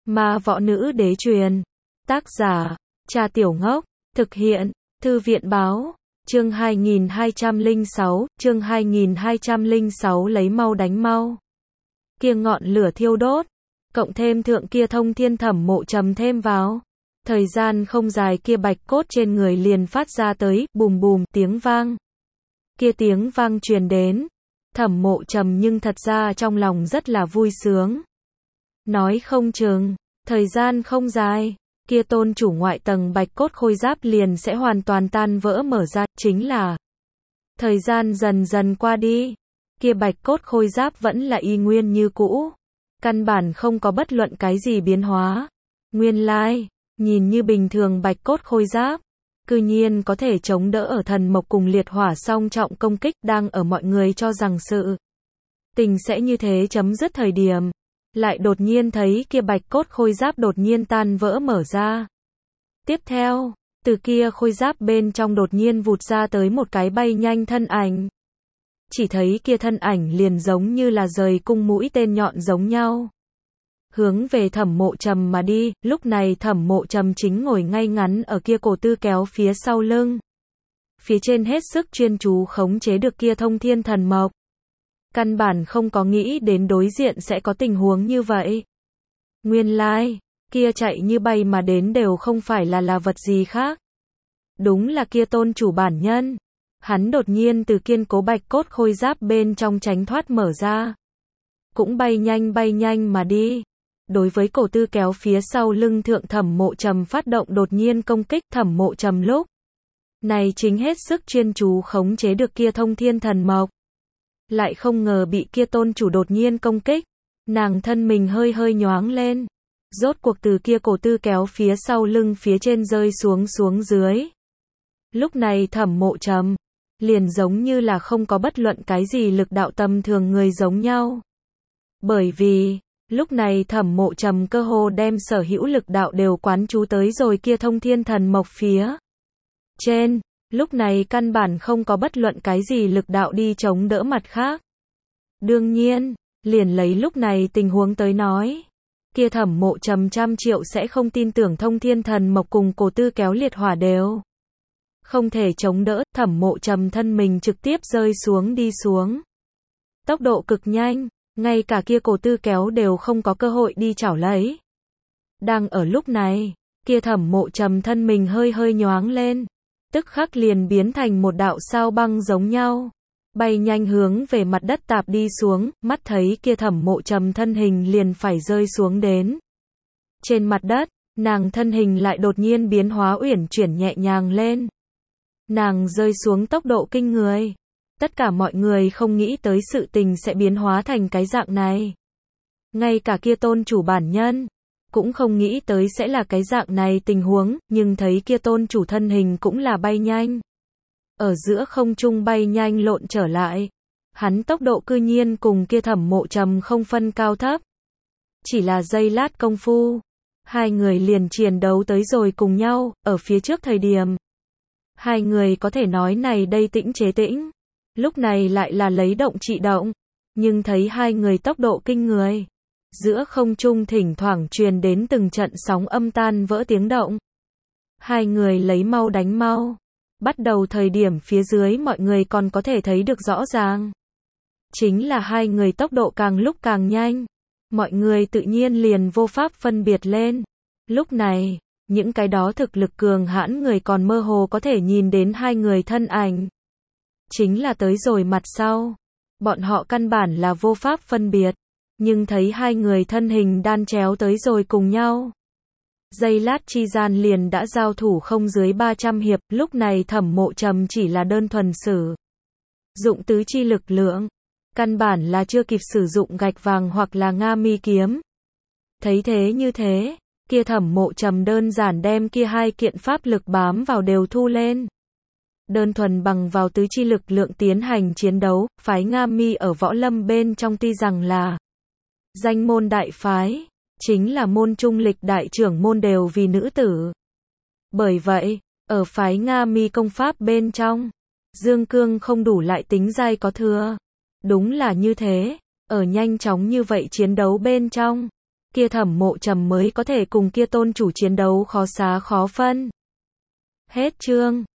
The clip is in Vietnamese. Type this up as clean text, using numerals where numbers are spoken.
Ma võ nữ đế truyền. Tác giả, Cha Tiểu Ngốc. Thực hiện, Thư viện báo. Chương 2206 lấy mau đánh mau. Kia ngọn lửa thiêu đốt, cộng thêm thượng kia thông thiên thẩm mộ trầm thêm vào. Thời gian không dài kia bạch cốt trên người liền phát ra tới, bùm bùm, tiếng vang. Kia tiếng vang truyền đến. Thẩm mộ trầm nhưng thật ra trong lòng rất là vui sướng. Nói không chừng, thời gian không dài, kia tôn chủ ngoại tầng bạch cốt khôi giáp liền sẽ hoàn toàn tan vỡ mở ra, chính là thời gian dần dần qua đi, kia bạch cốt khôi giáp vẫn là y nguyên như cũ, căn bản không có bất luận cái gì biến hóa. Nguyên lai, nhìn như bình thường bạch cốt khôi giáp, cư nhiên có thể chống đỡ ở thần mộc cùng liệt hỏa song trọng công kích, đang ở mọi người cho rằng sự tình sẽ như thế chấm dứt thời điểm, lại đột nhiên thấy kia bạch cốt khôi giáp đột nhiên tan vỡ mở ra. Tiếp theo, từ kia khôi giáp bên trong đột nhiên vụt ra tới một cái bay nhanh thân ảnh. Chỉ thấy kia thân ảnh liền giống như là rời cung mũi tên nhọn giống nhau. Hướng về thẩm mộ trầm mà đi, lúc này thẩm mộ trầm chính ngồi ngay ngắn ở kia cổ tư kéo phía sau lưng. Phía trên hết sức chuyên chú khống chế được kia thông thiên thần mộc. Căn bản không có nghĩ đến đối diện sẽ có tình huống như vậy. Nguyên lai, kia chạy như bay mà đến đều không phải là vật gì khác. Đúng là kia tôn chủ bản nhân. Hắn đột nhiên từ kiên cố bạch cốt khôi giáp bên trong tránh thoát mở ra. Cũng bay nhanh mà đi. Đối với cổ tư kéo phía sau lưng thượng thẩm mộ trầm phát động đột nhiên công kích, thẩm mộ trầm lúc này chính hết sức chuyên chú khống chế được kia thông thiên thần mộc. Lại không ngờ bị kia tôn chủ đột nhiên công kích, nàng thân mình hơi nhoáng lên, rốt cuộc từ kia cổ tư kéo phía sau lưng phía trên rơi xuống dưới. Lúc này thẩm mộ trầm, liền giống như là không có bất luận cái gì lực đạo tầm thường người giống nhau. Bởi vì, lúc này thẩm mộ trầm cơ hồ đem sở hữu lực đạo đều quán chú tới rồi kia thông thiên thần mộc phía trên. Lúc này căn bản không có bất luận cái gì lực đạo đi chống đỡ mặt khác. Đương nhiên, liền lấy lúc này tình huống tới nói, kia thẩm mộ trầm trăm triệu sẽ không tin tưởng thông thiên thần mộc cùng cổ tư kéo liệt hỏa đều không thể chống đỡ, thẩm mộ trầm thân mình trực tiếp rơi xuống đi xuống. Tốc độ cực nhanh, ngay cả kia cổ tư kéo đều không có cơ hội đi chảo lấy. Đang ở lúc này, kia thẩm mộ trầm thân mình hơi nhoáng lên. Tức khắc liền biến thành một đạo sao băng giống nhau, bay nhanh hướng về mặt đất tạp đi xuống, mắt thấy kia thẩm mộ trầm thân hình liền phải rơi xuống đến. Trên mặt đất, nàng thân hình lại đột nhiên biến hóa uyển chuyển nhẹ nhàng lên. Nàng rơi xuống tốc độ kinh người. Tất cả mọi người không nghĩ tới sự tình sẽ biến hóa thành cái dạng này. Ngay cả kia tôn chủ bản nhân cũng không nghĩ tới sẽ là cái dạng này tình huống, nhưng thấy kia tôn chủ thân hình cũng là bay nhanh. Ở giữa không trung bay nhanh lộn trở lại. Hắn tốc độ cư nhiên cùng kia thẩm mộ trầm không phân cao thấp. Chỉ là giây lát công phu, hai người liền chiến đấu tới rồi cùng nhau, ở phía trước thời điểm. Hai người có thể nói này đây tĩnh chế tĩnh. Lúc này lại là lấy động trị động. Nhưng thấy hai người tốc độ kinh người. Giữa không trung thỉnh thoảng truyền đến từng trận sóng âm tan vỡ tiếng động. Hai người lấy mau đánh mau. Bắt đầu thời điểm phía dưới mọi người còn có thể thấy được rõ ràng. Chính là hai người tốc độ càng lúc càng nhanh. Mọi người tự nhiên liền vô pháp phân biệt lên. Lúc này, những cái đó thực lực cường hãn người còn mơ hồ có thể nhìn đến hai người thân ảnh. Chính là tới rồi mặt sau. Bọn họ căn bản là vô pháp phân biệt. Nhưng thấy hai người thân hình đan chéo tới rồi cùng nhau. Giây lát chi gian liền đã giao thủ không dưới 300 hiệp, lúc này thẩm mộ trầm chỉ là đơn thuần sử dụng tứ chi lực lượng. Căn bản là chưa kịp sử dụng gạch vàng hoặc là Nga mi kiếm. Thấy thế như thế, kia thẩm mộ trầm đơn giản đem kia hai kiện pháp lực bám vào đều thu lên. Đơn thuần bằng vào tứ chi lực lượng tiến hành chiến đấu, phái Nga mi ở võ lâm bên trong tuy rằng là danh môn đại phái, chính là môn trung lịch đại trưởng môn đều vì nữ tử. Bởi vậy, ở phái Nga mi công pháp bên trong, dương cương không đủ lại tính giai có thừa. Đúng là như thế, ở nhanh chóng như vậy chiến đấu bên trong, kia Thẩm Mộ Trầm mới có thể cùng kia tôn chủ chiến đấu khó xá khó phân. Hết chương.